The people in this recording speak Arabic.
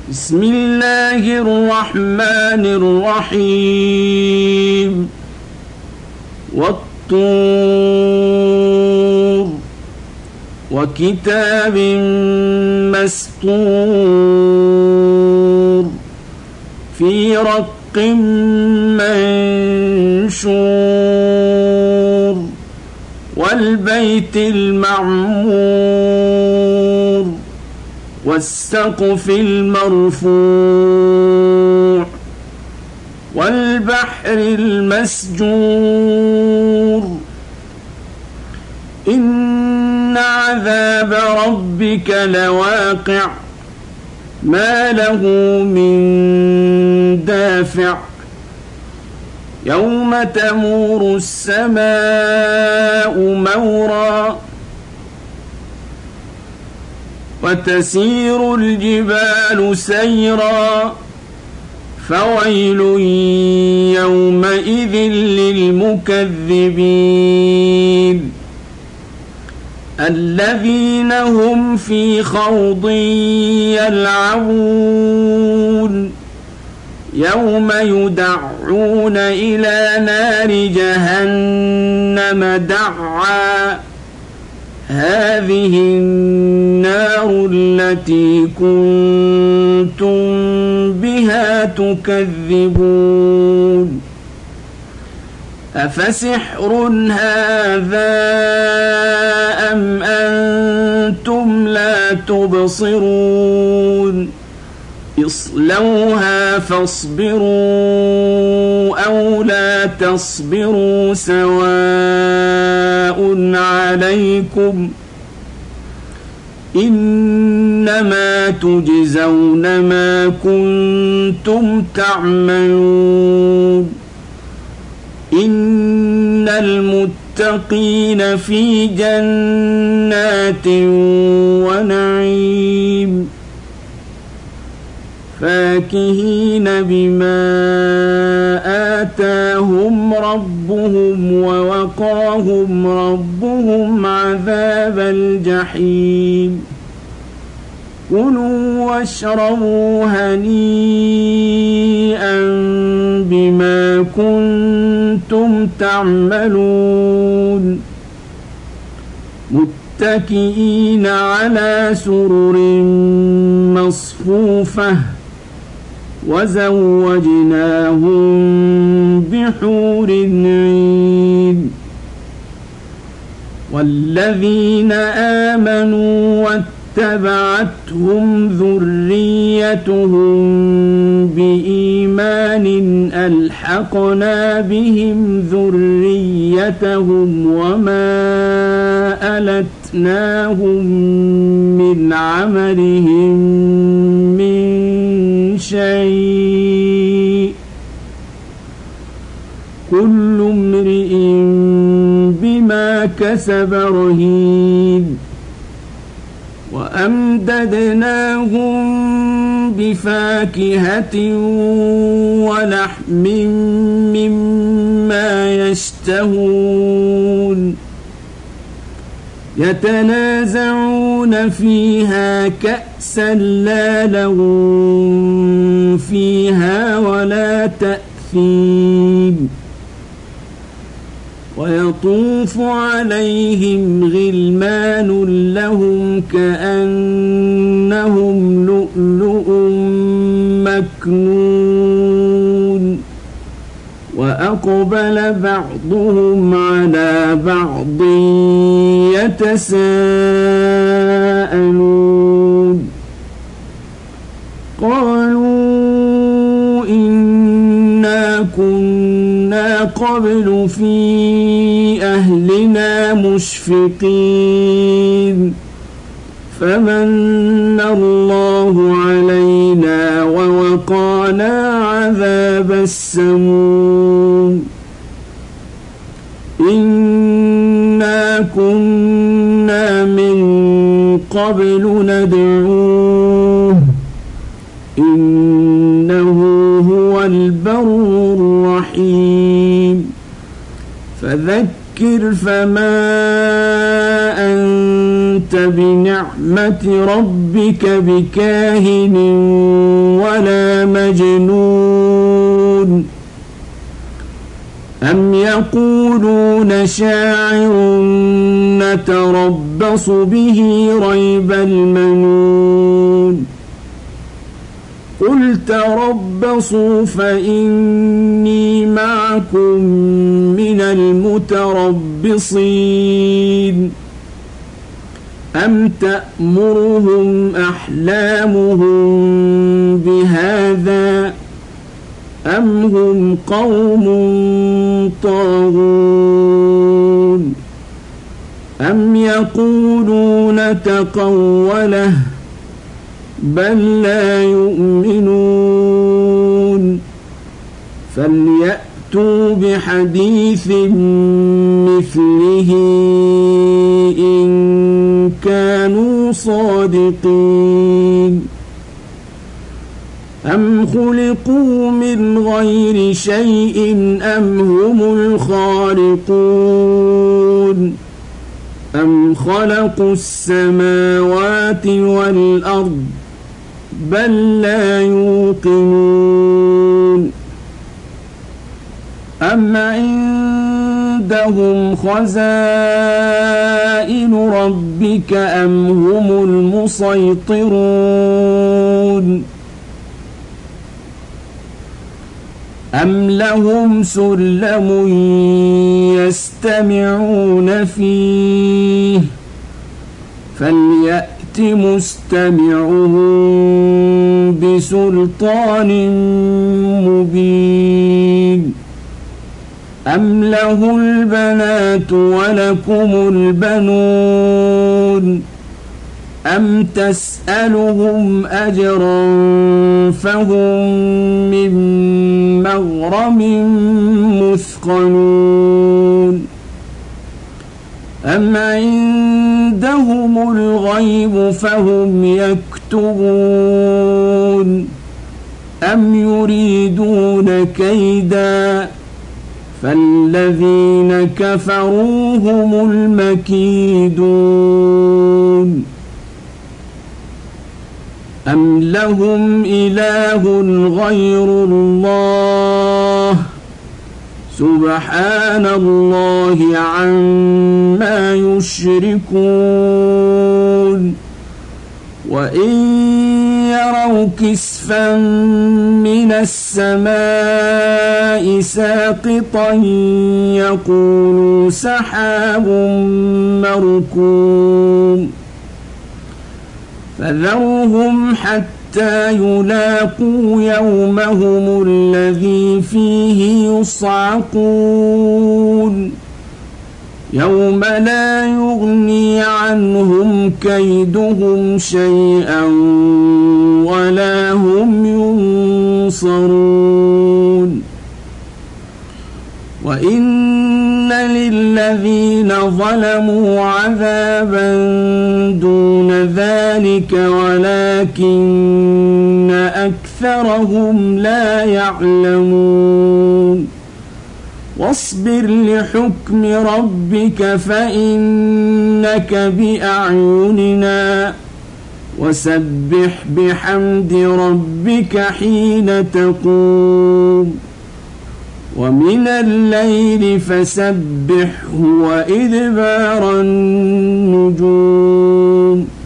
بسم الله الرحمن الرحيم والطور وكتاب مسطور في رق منشور والبيت المعمور والسقف المرفوع والبحر المسجور إن عذاب ربك لواقع ما له من دافع يوم تمور السماء مورا وتسير الجبال سيرا فويل يومئذ للمكذبين الذين هم في خوض يلعبون يوم يدعون إلى نار جهنم دعا هذه النار التي كنتم بها تكذبون أفسحر هذا أم أنتم لا تبصرون اصلوها فاصبروا أو لا تصبروا سواء عليكم إنما تجزون ما كنتم تعملون إن المتقين في جنات ونعيم فاكهين بما آتاهم ربهم ووقاهم ربهم عذاب الجحيم كلوا واشربوا هنيئا بما كنتم تعملون متكئين على سرر مصفوفة وزوجناهم بحور عين والذين آمنوا واتبعتهم ذريتهم بإيمان ألحقنا بهم ذريتهم وما ألتناهم من عملهم من شيء كل امرئ بما كسب رهين وأمددناهم بفاكهة ولحم مما يشتهون يتنازعون فيها كأسا لا لغو فيها ولا تأثيم ويطوف عليهم غلمان لهم كأنهم لؤلؤ مكنون وأقبل بعضهم على بعض يتساءلون قالوا إنا كنا قبل في أهلنا مشفقين فمن الله علينا ووقانا عذاب السموم إنا كنا من قبل ندعوه إنه هو البر الرحيم فذكر فما أنت أنت بنعمة ربك بكاهن ولا مجنون أم يقولون شاعر نتربص به ريب المنون قل تربصوا فإني معكم من المتربصين أم تأمرهم أحلامهم بهذا أم هم قوم طاغون أم يقولون تقوله بل لا يؤمنون فليأتوا بحديث مثله إن كانوا صادقين أم خلقوا من غير شيء أم هم الخالقون أم خلقوا السماوات والأرض بل لا يوقنون أم عندهم خزائن ربك أم هم المسيطرون أم لهم سلم يستمعون فيه فليأت مستمعهم بسلطان مبين أم له البنات ولكم البنون أم تسألهم أجرا فهم من مغرم مثقلون أم عندهم الغيب فهم يكتبون أم يريدون كيدا فالذين كفروا هم المكيدون أم لهم إله غير الله سبحان الله عما يشركون وإن يروا كسفا من السماء ساقطا يقولوا سحاب مركوم فذرهم حتى يلاقوا يومهم الذي فيه يصعقون يوم لا يغني عنهم كيدهم شيئا ولا هم ينصرون وإن للذين ظلموا عذابا دون ذلك ولكن أكثرهم لا يعلمون واصبر لحكم ربك فإنك بأعيننا وسبح بحمد ربك حين تقوم ومن الليل فسبحه وإدبار النجوم